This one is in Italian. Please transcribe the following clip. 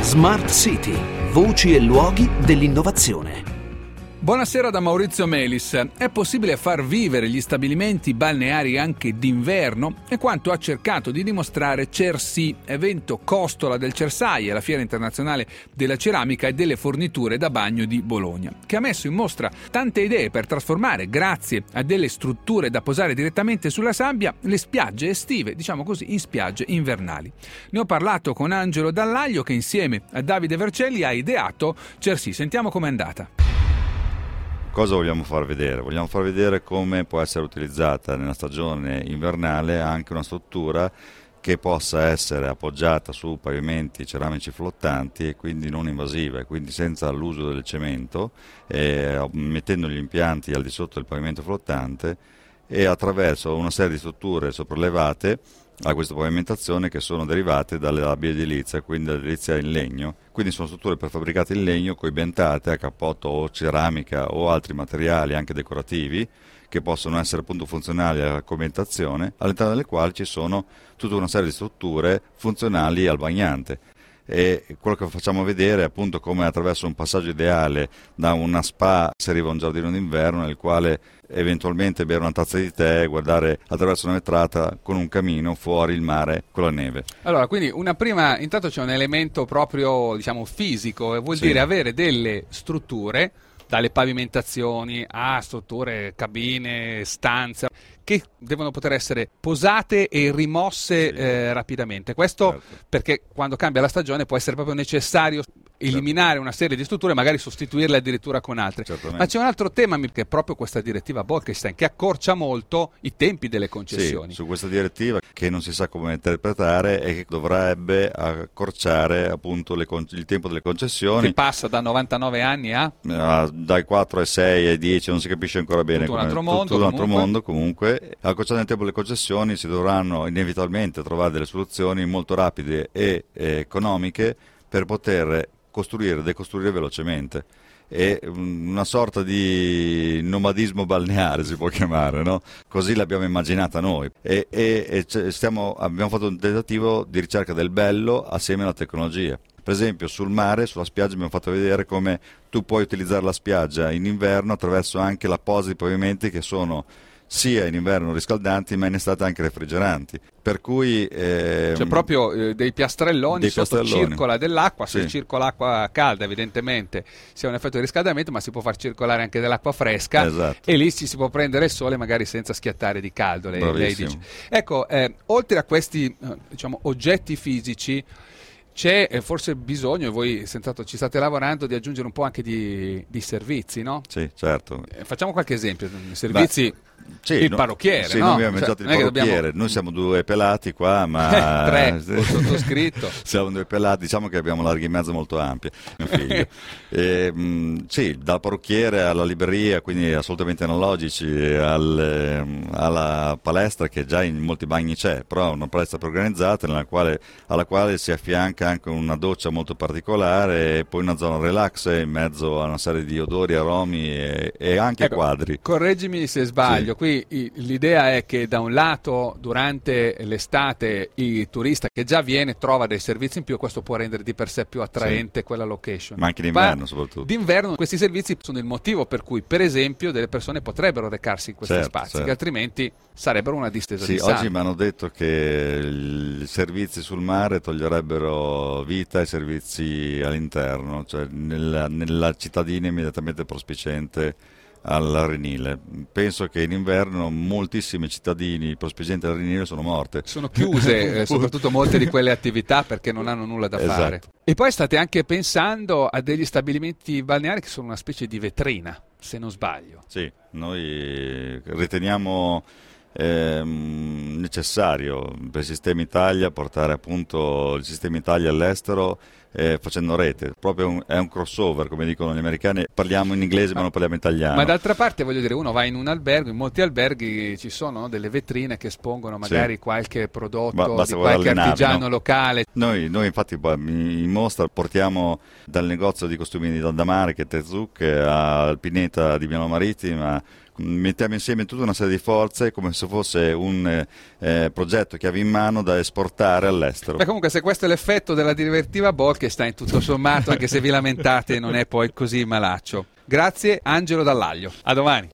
Smart City, voci e luoghi dell'innovazione. Buonasera da Maurizio Melis. È possibile far vivere gli stabilimenti balneari anche d'inverno? È quanto ha cercato di dimostrare CERSI, evento costola del CERSAI, la Fiera Internazionale della Ceramica e delle Forniture da Bagno di Bologna, che ha messo in mostra tante idee per trasformare, grazie a delle strutture da posare direttamente sulla sabbia, le spiagge estive, diciamo così, in spiagge invernali. Ne ho parlato con Angelo Dallaglio, che insieme a Davide Vercelli ha ideato CERSI. Sentiamo com'è andata. Cosa vogliamo far vedere? Vogliamo far vedere come può essere utilizzata nella stagione invernale anche una struttura che possa essere appoggiata su pavimenti ceramici flottanti e quindi non invasiva, e quindi senza l'uso del cemento, mettendo gli impianti al di sotto del pavimento flottante e attraverso una serie di strutture sopraelevate a questa pavimentazione che sono derivate dalle labbie edilizia, quindi dall'edilizia in legno. Quindi sono strutture prefabbricate in legno coibentate a cappotto o ceramica o altri materiali anche decorativi che possono essere appunto funzionali alla coibentazione, all'interno delle quali ci sono tutta una serie di strutture funzionali al bagnante. E quello che facciamo vedere è appunto come attraverso un passaggio ideale da una spa si arriva a un giardino d'inverno nel quale eventualmente bere una tazza di tè e guardare attraverso una vetrata con un camino fuori il mare con la neve. Allora, quindi intanto c'è un elemento proprio, diciamo, fisico, e vuol dire avere delle strutture, dalle pavimentazioni a strutture, cabine, stanze, che devono poter essere posate e rimosse rapidamente. Questo perché quando cambia la stagione può essere proprio necessario eliminare una serie di strutture, magari sostituirle addirittura con altre. Certamente. Ma c'è un altro tema che è proprio questa direttiva Bolkestein, che accorcia molto i tempi delle concessioni. Sì, su questa direttiva che non si sa come interpretare e che dovrebbe accorciare appunto il tempo delle concessioni. Che passa da 99 anni a? Dai 4 ai 6 ai 10, non si capisce ancora bene. Tutto un altro mondo comunque. Accorciando il tempo delle concessioni si dovranno inevitabilmente trovare delle soluzioni molto rapide e economiche per poter costruire e decostruire velocemente. È una sorta di nomadismo balneare, si può chiamare, no? Così l'abbiamo immaginata noi abbiamo fatto un tentativo di ricerca del bello assieme alla tecnologia. Per esempio sul mare, sulla spiaggia, abbiamo fatto vedere come tu puoi utilizzare la spiaggia in inverno attraverso anche la posa di pavimenti che sono sia in inverno riscaldanti ma in estate anche refrigeranti, per cui c'è proprio dei piastrelloni sotto, circola dell'acqua, se circola acqua calda evidentemente si ha un effetto di riscaldamento, ma si può far circolare anche dell'acqua fresca, e lì si può prendere il sole magari senza schiattare di caldo, lei dice. Ecco, oltre a questi diciamo oggetti fisici c'è forse bisogno, e voi senz'altro ci state lavorando, di aggiungere un po' anche di servizi, no? Sì, certo. Facciamo qualche esempio, servizi. Il parrucchiere, sì, no? Noi abbiamo mangiato il parrucchiere, noi siamo due pelati qua, ma tre, ho sottoscritto. Siamo due pelati, diciamo che abbiamo larghi in mezzo molto ampie, mio figlio. Sì, dal parrucchiere alla libreria, quindi assolutamente analogici, alla palestra che già in molti bagni c'è, però è una palestra più organizzata alla quale si affianca anche una doccia molto particolare e poi una zona relax in mezzo a una serie di odori, aromi e anche quadri. Correggimi se sbaglio. Qui l'idea è che da un lato durante l'estate il turista che già viene trova dei servizi in più, e questo può rendere di per sé più attraente quella location. Ma anche d'inverno soprattutto. D'inverno questi servizi sono il motivo per cui per esempio delle persone potrebbero recarsi in questi spazi, che altrimenti sarebbero una distesa di sale. Oggi mi hanno detto che i servizi sul mare toglierebbero vita ai servizi all'interno, cioè nella cittadina immediatamente prospiciente all'Arenile. Penso che in inverno moltissimi cittadini prospicienti all'Arenile sono morte. Sono chiuse, soprattutto molte di quelle attività, perché non hanno nulla da fare. E poi state anche pensando a degli stabilimenti balneari che sono una specie di vetrina, se non sbaglio. Sì, noi riteniamo necessario per il Sistema Italia portare appunto il Sistema Italia all'estero facendo rete, proprio è un crossover, come dicono gli americani, parliamo in inglese ma non parliamo italiano. Ma d'altra parte voglio dire, uno va in un albergo, in molti alberghi ci sono delle vetrine che espongono magari qualche prodotto di qualche artigiano locale. Noi infatti in mostra portiamo dal negozio di costumi di Daldamare, che è Tezuc, a Pineta di Milano Marittima, mettiamo insieme tutta una serie di forze come se fosse un progetto chiave in mano da esportare all'estero. Beh, comunque se questo è l'effetto della direttiva Bolkestein, tutto sommato, anche se vi lamentate, non è poi così malaccio. Grazie Angelo Dall'Aglio, a domani.